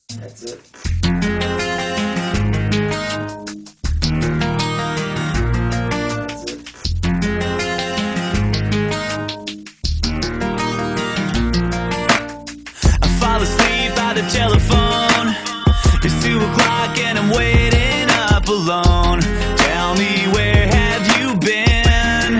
That's it. Fall asleep by the telephone. It's 2 o'clock and I'm waiting up alone. Tell me, where have you been?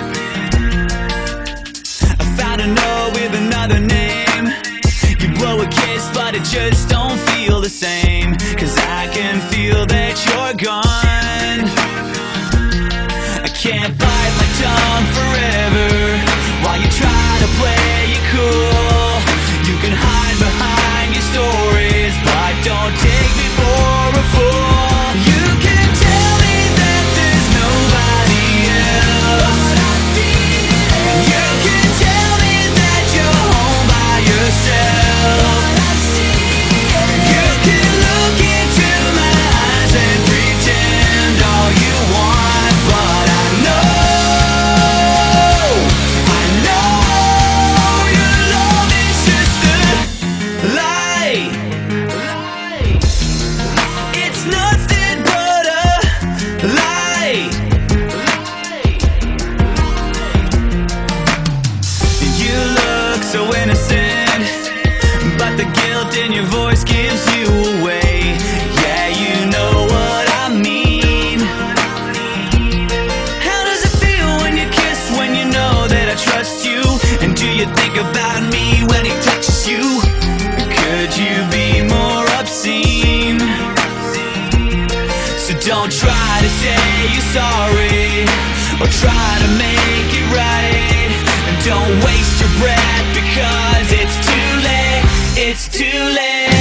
I found a note with another name. You blow a kiss but it just don't feel the same. 'Cause I can feel that you're gone. I can't bite my tongue forever while you try to play it cool. You can hide behind your stories, but don't take me for a fool. You can tell me that there's nobody else. You can tell me that you're home by yourself. You can look into my eyes and pretend all you want, but I know your love is just a lie. It's nothing but a lie. You look so innocent, but the guilt in your voice gives you away. Yeah, you know what I mean. How does it feel when you kiss, when you know that I trust you? And do you think about me when he touches you? Could you be more obscene? So don't try to say you're sorry, or try to make it right. And don't waste your breath, because it's too late. It's too late.